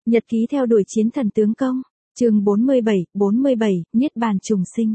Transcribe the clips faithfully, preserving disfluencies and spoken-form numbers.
Nhật ký theo đuổi chiến thần tướng công, chương bốn mươi bảy, bốn mươi bảy, Niết bàn trùng sinh.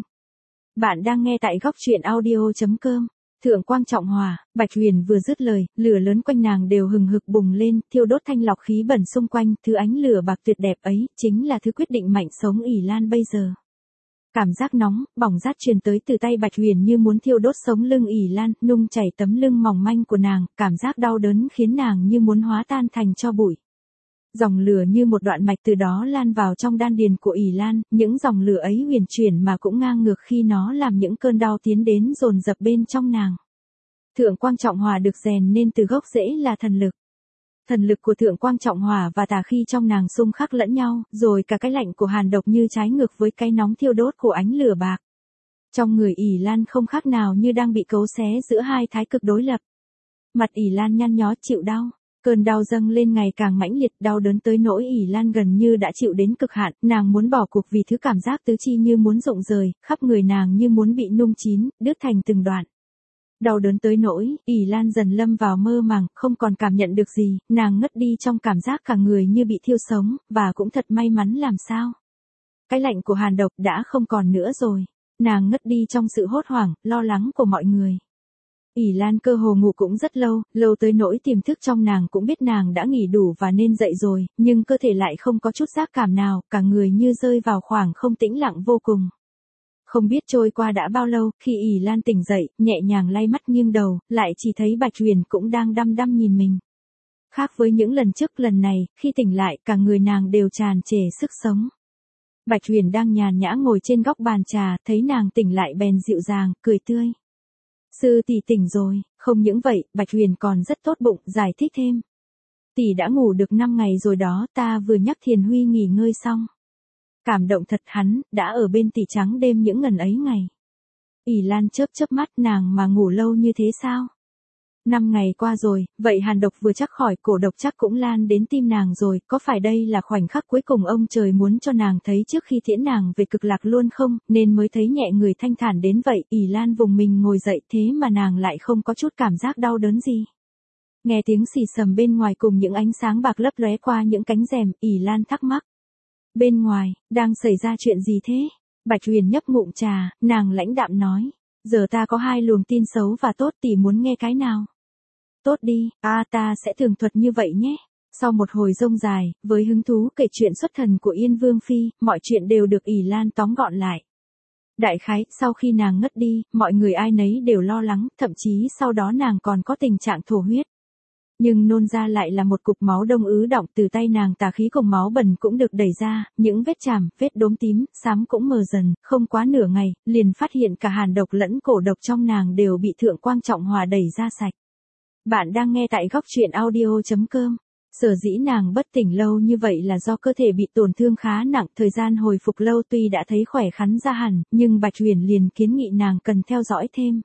Bạn đang nghe tại góc truyện audio chấm com. Thượng Quang Trọng Hòa, Bạch Huyền vừa dứt lời, lửa lớn quanh nàng đều hừng hực bùng lên, thiêu đốt thanh lọc khí bẩn xung quanh, thứ ánh lửa bạc tuyệt đẹp ấy, chính là thứ quyết định mạnh sống ỷ Lan bây giờ. Cảm giác nóng, bỏng rát truyền tới từ tay Bạch Huyền như muốn thiêu đốt sống lưng ỷ Lan, nung chảy tấm lưng mỏng manh của nàng, cảm giác đau đớn khiến nàng như muốn hóa tan thành tro bụi. Dòng lửa như một đoạn mạch từ đó lan vào trong đan điền của ỷ Lan, những dòng lửa ấy huyền chuyển mà cũng ngang ngược khi nó làm những cơn đau tiến đến dồn dập bên trong nàng. Thượng Quang Trọng Hòa được rèn nên từ gốc rễ là thần lực. Thần lực của Thượng Quang Trọng Hòa và tà khí trong nàng xung khắc lẫn nhau, rồi cả cái lạnh của hàn độc như trái ngược với cái nóng thiêu đốt của ánh lửa bạc. Trong người ỷ Lan không khác nào như đang bị cấu xé giữa hai thái cực đối lập. Mặt ỷ Lan nhăn nhó chịu đau. Cơn đau dâng lên ngày càng mãnh liệt, đau đớn tới nỗi ỷ Lan gần như đã chịu đến cực hạn, nàng muốn bỏ cuộc vì thứ cảm giác tứ chi như muốn rụng rời, khắp người nàng như muốn bị nung chín, đứt thành từng đoạn. Đau đớn tới nỗi, ỷ Lan dần lâm vào mơ màng, không còn cảm nhận được gì, nàng ngất đi trong cảm giác cả người như bị thiêu sống, và cũng thật may mắn làm sao. Cái lạnh của hàn độc đã không còn nữa rồi, nàng ngất đi trong sự hốt hoảng, lo lắng của mọi người. ỷ Lan cơ hồ ngủ cũng rất lâu, lâu tới nỗi tiềm thức trong nàng cũng biết nàng đã nghỉ đủ và nên dậy rồi, nhưng cơ thể lại không có chút giác cảm nào, cả người như rơi vào khoảng không tĩnh lặng vô cùng. Không biết trôi qua đã bao lâu, khi ỷ Lan tỉnh dậy, nhẹ nhàng lay mắt nghiêng đầu, lại chỉ thấy Bạch Huyền cũng đang đăm đăm nhìn mình. Khác với những lần trước, lần này, khi tỉnh lại, cả người nàng đều tràn trề sức sống. Bạch Huyền đang nhàn nhã ngồi trên góc bàn trà, thấy nàng tỉnh lại bèn dịu dàng, cười tươi. Sư tỷ tỉnh rồi, không những vậy, Bạch Huyền còn rất tốt bụng, giải thích thêm. Tỷ đã ngủ được năm ngày rồi đó, ta vừa nhắc Thiền Huy nghỉ ngơi xong. Cảm động thật, hắn đã ở bên tỷ trắng đêm những ngần ấy ngày. ỷ Lan chớp chớp mắt, nàng mà ngủ lâu như thế sao? Năm ngày qua rồi, vậy hàn độc vừa chắc khỏi, cổ độc chắc cũng lan đến tim nàng rồi, có phải đây là khoảnh khắc cuối cùng ông trời muốn cho nàng thấy trước khi tiễn nàng về cực lạc luôn không, nên mới thấy nhẹ người thanh thản đến vậy. ỷ Lan vùng mình ngồi dậy, thế mà nàng lại không có chút cảm giác đau đớn gì. Nghe tiếng xì xầm bên ngoài cùng những ánh sáng bạc lấp lóe qua những cánh rèm, ỷ Lan thắc mắc. Bên ngoài, đang xảy ra chuyện gì thế? Bạch Huyền nhấp ngụm trà, nàng lãnh đạm nói. Giờ ta có hai luồng tin xấu và tốt, tỷ muốn nghe cái nào? Tốt đi, à ta sẽ tường thuật như vậy nhé. Sau một hồi rông dài, với hứng thú kể chuyện xuất thần của Yên Vương Phi, mọi chuyện đều được ỷ Lan tóm gọn lại. Đại khái, sau khi nàng ngất đi, mọi người ai nấy đều lo lắng, thậm chí sau đó nàng còn có tình trạng thổ huyết. Nhưng nôn ra lại là một cục máu đông ứ đọng, từ tay nàng tà khí cùng máu bẩn cũng được đẩy ra, những vết chàm, vết đốm tím, xám cũng mờ dần, không quá nửa ngày, liền phát hiện cả hàn độc lẫn cổ độc trong nàng đều bị Thượng Quang Trọng Hòa đẩy ra sạch. Bạn đang nghe tại góc truyện audio chấm com. Sở dĩ nàng bất tỉnh lâu như vậy là do cơ thể bị tổn thương khá nặng, thời gian hồi phục lâu tuy đã thấy khỏe khắn ra hẳn, nhưng Bạch Huyền liền kiến nghị nàng cần theo dõi thêm.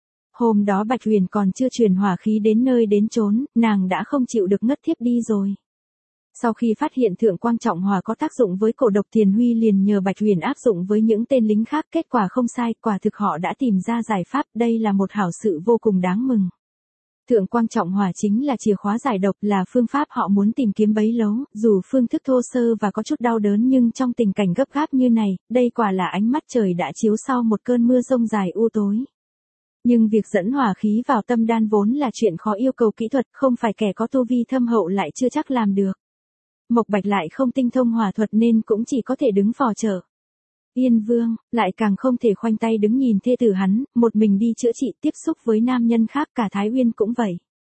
Hôm đó Bạch Huyền còn chưa truyền hỏa khí đến nơi đến chốn, nàng đã không chịu được ngất thiếp đi rồi. Sau khi phát hiện Thượng Quang Trọng Hòa có tác dụng với cổ độc, Thiền Huy liền nhờ Bạch Huyền áp dụng với những tên lính khác, kết quả không sai, quả thực họ đã tìm ra giải pháp, đây là một hảo sự vô cùng đáng mừng. Thượng Quang Trọng Hòa chính là chìa khóa giải độc, là phương pháp họ muốn tìm kiếm bấy lâu, dù phương thức thô sơ và có chút đau đớn nhưng trong tình cảnh gấp gáp như này, đây quả là ánh mắt trời đã chiếu sau một cơn mưa rông dài u tối. Nhưng việc dẫn hỏa khí vào tâm đan vốn là chuyện khó, yêu cầu kỹ thuật, không phải kẻ có tu vi thâm hậu lại chưa chắc làm được. Mộc Bạch lại không tinh thông hỏa thuật nên cũng chỉ có thể đứng phò trợ. Yên Vương, lại càng không thể khoanh tay đứng nhìn thê tử hắn, một mình đi chữa trị, tiếp xúc với nam nhân khác, cả Thái Uyên cũng vậy.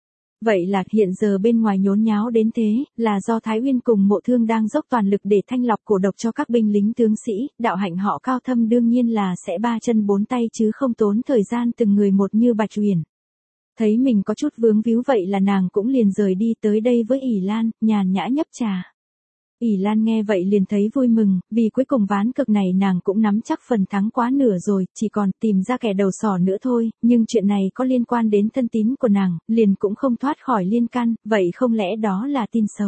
Vậy là hiện giờ bên ngoài nhốn nháo đến thế, là do Thái Uyên cùng Mộ Thương đang dốc toàn lực để thanh lọc cổ độc cho các binh lính tướng sĩ, đạo hạnh họ cao thâm đương nhiên là sẽ ba chân bốn tay chứ không tốn thời gian từng người một như Bạch Huyền. Thấy mình có chút vướng víu vậy là nàng cũng liền rời đi tới đây với ỷ Lan, nhàn nhã nhấp trà. ỷ Lan nghe vậy liền thấy vui mừng, vì cuối cùng ván cực này nàng cũng nắm chắc phần thắng quá nửa rồi, chỉ còn tìm ra kẻ đầu sỏ nữa thôi, nhưng chuyện này có liên quan đến thân tín của nàng, liền cũng không thoát khỏi liên can, vậy không lẽ đó là tin xấu?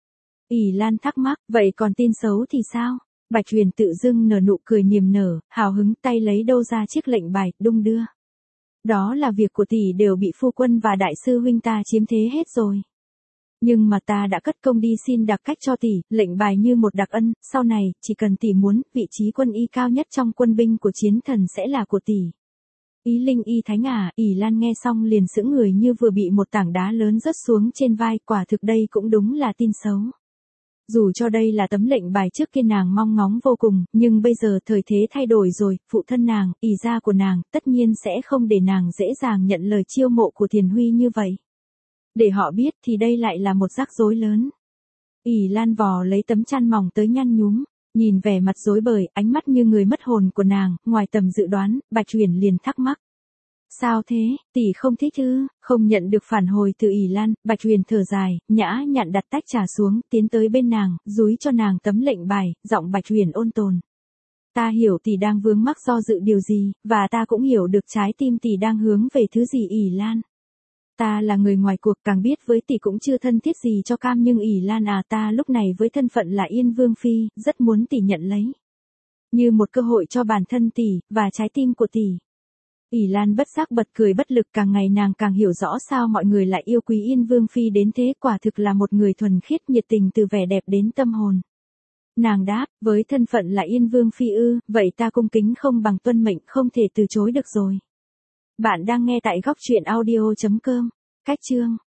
ỷ Lan thắc mắc, vậy còn tin xấu thì sao? Bạch Huyền tự dưng nở nụ cười niềm nở, hào hứng tay lấy đâu ra chiếc lệnh bài, đung đưa. Đó là việc của tỷ đều bị phu quân và đại sư huynh ta chiếm thế hết rồi. Nhưng mà ta đã cất công đi xin đặc cách cho tỷ, lệnh bài như một đặc ân, sau này, chỉ cần tỷ muốn, vị trí quân y cao nhất trong quân binh của chiến thần sẽ là của tỷ. Ý Linh Y Thánh à, ỷ Lan nghe xong liền sững người như vừa bị một tảng đá lớn rớt xuống trên vai, quả thực đây cũng đúng là tin xấu. Dù cho đây là tấm lệnh bài trước kia nàng mong ngóng vô cùng, nhưng bây giờ thời thế thay đổi rồi, phụ thân nàng, ỷ gia của nàng, tất nhiên sẽ không để nàng dễ dàng nhận lời chiêu mộ của Thiền Huy như vậy. Để họ biết thì đây lại là một rắc rối lớn. ỷ Lan vò lấy tấm chăn mỏng tới nhăn nhúm, nhìn vẻ mặt rối bời, ánh mắt như người mất hồn của nàng, ngoài tầm dự đoán, Bạch Huyền liền thắc mắc. Sao thế, tỷ không thích ư? Không nhận được phản hồi từ ỷ Lan, Bạch Huyền thở dài, nhã nhặn đặt tách trà xuống, tiến tới bên nàng, dúi cho nàng tấm lệnh bài, giọng Bạch Huyền ôn tồn. Ta hiểu tỷ đang vướng mắc do dự điều gì, và ta cũng hiểu được trái tim tỷ đang hướng về thứ gì ỷ Lan. Ta là người ngoài cuộc, càng biết với tỷ cũng chưa thân thiết gì cho cam, nhưng ỷ Lan à, ta lúc này với thân phận là Yên Vương Phi, rất muốn tỷ nhận lấy. Như một cơ hội cho bản thân tỷ, và trái tim của tỷ. ỷ Lan bất giác bật cười bất lực, càng ngày nàng càng hiểu rõ sao mọi người lại yêu quý Yên Vương Phi đến thế, quả thực là một người thuần khiết nhiệt tình từ vẻ đẹp đến tâm hồn. Nàng đáp, với thân phận là Yên Vương Phi ư, vậy ta cung kính không bằng tuân mệnh, không thể từ chối được rồi. Bạn đang nghe tại góc truyện audio chấm com. Cách chương